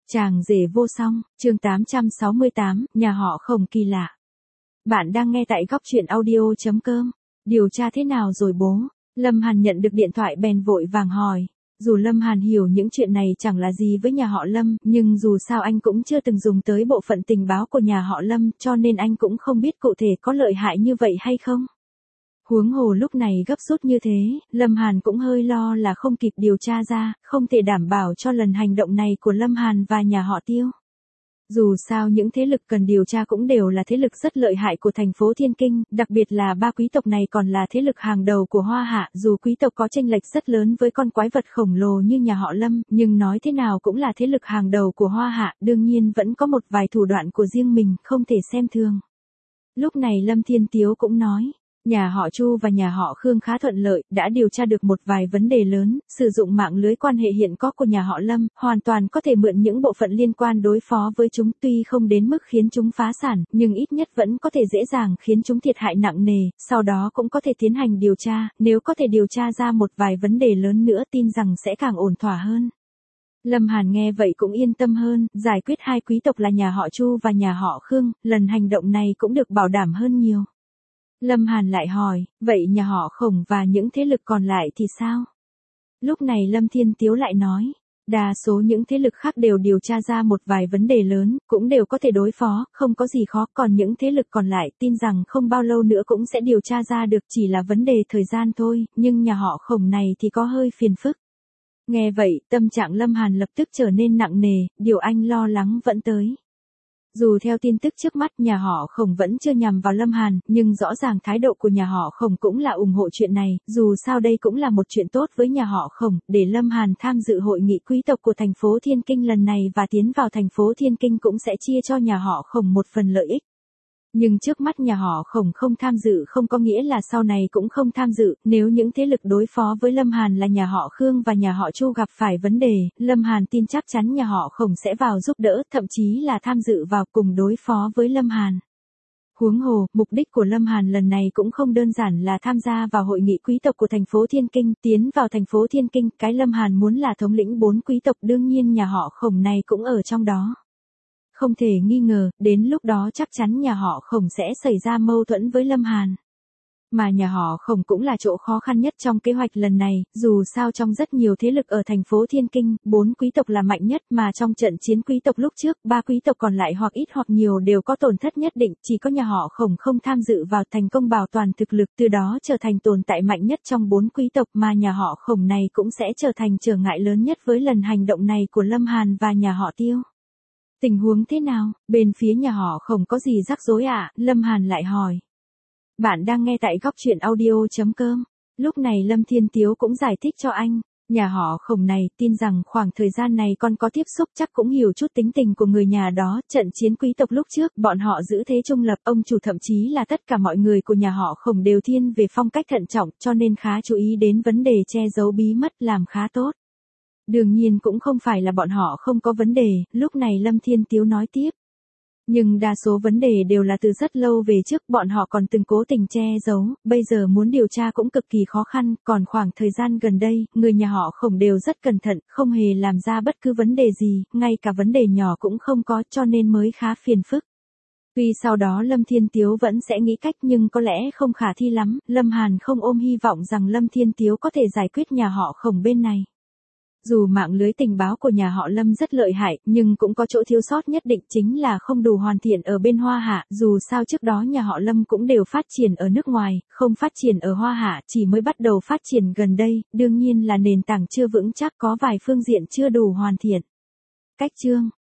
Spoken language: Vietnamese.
Chàng rể vô song, chương 868, nhà họ Khổng kỳ lạ. Bạn đang nghe tại góc truyện audio.com. Điều tra thế nào rồi bố? Lâm Hàn nhận được điện thoại bèn vội vàng hỏi. Dù Lâm Hàn hiểu những chuyện này chẳng là gì với nhà họ Lâm, nhưng dù sao anh cũng chưa từng dùng tới bộ phận tình báo của nhà họ Lâm, cho nên anh cũng không biết cụ thể có lợi hại như vậy hay không. Huống hồ lúc này gấp rút như thế, Lâm Hàn cũng hơi lo là không kịp điều tra ra, không thể đảm bảo cho lần hành động này của Lâm Hàn và nhà họ Tiêu. Dù sao những thế lực cần điều tra cũng đều là thế lực rất lợi hại của thành phố Thiên Kinh, đặc biệt là ba quý tộc này còn là thế lực hàng đầu của Hoa Hạ, dù quý tộc có chênh lệch rất lớn với con quái vật khổng lồ như nhà họ Lâm, nhưng nói thế nào cũng là thế lực hàng đầu của Hoa Hạ, đương nhiên vẫn có một vài thủ đoạn của riêng mình, không thể xem thường. Lúc này Lâm Thiên Tiếu cũng nói. Nhà họ Chu và nhà họ Khương khá thuận lợi, đã điều tra được một vài vấn đề lớn, sử dụng mạng lưới quan hệ hiện có của nhà họ Lâm, hoàn toàn có thể mượn những bộ phận liên quan đối phó với chúng, tuy không đến mức khiến chúng phá sản, nhưng ít nhất vẫn có thể dễ dàng khiến chúng thiệt hại nặng nề, sau đó cũng có thể tiến hành điều tra, nếu có thể điều tra ra một vài vấn đề lớn nữa tin rằng sẽ càng ổn thỏa hơn. Lâm Hàn nghe vậy cũng yên tâm hơn, giải quyết hai quý tộc là nhà họ Chu và nhà họ Khương, lần hành động này cũng được bảo đảm hơn nhiều. Lâm Hàn lại hỏi, vậy nhà họ Khổng và những thế lực còn lại thì sao? Lúc này Lâm Thiên Tiếu lại nói, đa số những thế lực khác đều điều tra ra một vài vấn đề lớn, cũng đều có thể đối phó, không có gì khó, còn những thế lực còn lại tin rằng không bao lâu nữa cũng sẽ điều tra ra được, chỉ là vấn đề thời gian thôi, nhưng nhà họ Khổng này thì có hơi phiền phức. Nghe vậy, tâm trạng Lâm Hàn lập tức trở nên nặng nề, điều anh lo lắng vẫn tới. Dù theo tin tức trước mắt nhà họ Khổng vẫn chưa nhằm vào Lâm Hàn, nhưng rõ ràng thái độ của nhà họ Khổng cũng là ủng hộ chuyện này, dù sao đây cũng là một chuyện tốt với nhà họ Khổng, để Lâm Hàn tham dự hội nghị quý tộc của thành phố Thiên Kinh lần này và tiến vào thành phố Thiên Kinh cũng sẽ chia cho nhà họ Khổng một phần lợi ích. Nhưng trước mắt nhà họ Khổng không tham dự không có nghĩa là sau này cũng không tham dự, nếu những thế lực đối phó với Lâm Hàn là nhà họ Khương và nhà họ Chu gặp phải vấn đề, Lâm Hàn tin chắc chắn nhà họ Khổng sẽ vào giúp đỡ, thậm chí là tham dự vào cùng đối phó với Lâm Hàn. Huống hồ, mục đích của Lâm Hàn lần này cũng không đơn giản là tham gia vào hội nghị quý tộc của thành phố Thiên Kinh, tiến vào thành phố Thiên Kinh, cái Lâm Hàn muốn là thống lĩnh 4 quý tộc, đương nhiên nhà họ Khổng này cũng ở trong đó. Không thể nghi ngờ, đến lúc đó chắc chắn nhà họ Khổng sẽ xảy ra mâu thuẫn với Lâm Hàn. Mà nhà họ Khổng cũng là chỗ khó khăn nhất trong kế hoạch lần này, dù sao trong rất nhiều thế lực ở thành phố Thiên Kinh, 4 quý tộc là mạnh nhất mà trong trận chiến quý tộc lúc trước, 3 quý tộc còn lại hoặc ít hoặc nhiều đều có tổn thất nhất định, chỉ có nhà họ Khổng không tham dự vào thành công bảo toàn thực lực, từ đó trở thành tồn tại mạnh nhất trong 4 quý tộc mà nhà họ Khổng này cũng sẽ trở thành trở ngại lớn nhất với lần hành động này của Lâm Hàn và nhà họ Tiêu. Tình huống thế nào, bên phía nhà họ Khổng có gì rắc rối ạ? Lâm Hàn lại hỏi. Bạn đang nghe tại góc truyện audio.com. Lúc này Lâm Thiên Tiếu cũng giải thích cho anh. Nhà họ Khổng này tin rằng khoảng thời gian này con có tiếp xúc chắc cũng hiểu chút tính tình của người nhà đó. Trận chiến quý tộc lúc trước bọn họ giữ thế trung lập, ông chủ thậm chí là tất cả mọi người của nhà họ Khổng đều thiên về phong cách thận trọng, cho nên khá chú ý đến vấn đề che giấu bí mật, làm khá tốt. Đương nhiên cũng không phải là bọn họ không có vấn đề, lúc này Lâm Thiên Tiếu nói tiếp. Nhưng đa số vấn đề đều là từ rất lâu về trước, bọn họ còn từng cố tình che giấu, bây giờ muốn điều tra cũng cực kỳ khó khăn, còn khoảng thời gian gần đây, người nhà họ Khổng đều rất cẩn thận, không hề làm ra bất cứ vấn đề gì, ngay cả vấn đề nhỏ cũng không có, cho nên mới khá phiền phức. Tuy sau đó Lâm Thiên Tiếu vẫn sẽ nghĩ cách nhưng có lẽ không khả thi lắm, Lâm Hàn không ôm hy vọng rằng Lâm Thiên Tiếu có thể giải quyết nhà họ Khổng bên này. Dù mạng lưới tình báo của nhà họ Lâm rất lợi hại, nhưng cũng có chỗ thiếu sót nhất định, chính là không đủ hoàn thiện ở bên Hoa Hạ, dù sao trước đó nhà họ Lâm cũng đều phát triển ở nước ngoài, không phát triển ở Hoa Hạ, chỉ mới bắt đầu phát triển gần đây, đương nhiên là nền tảng chưa vững chắc, có vài phương diện chưa đủ hoàn thiện. Cách chương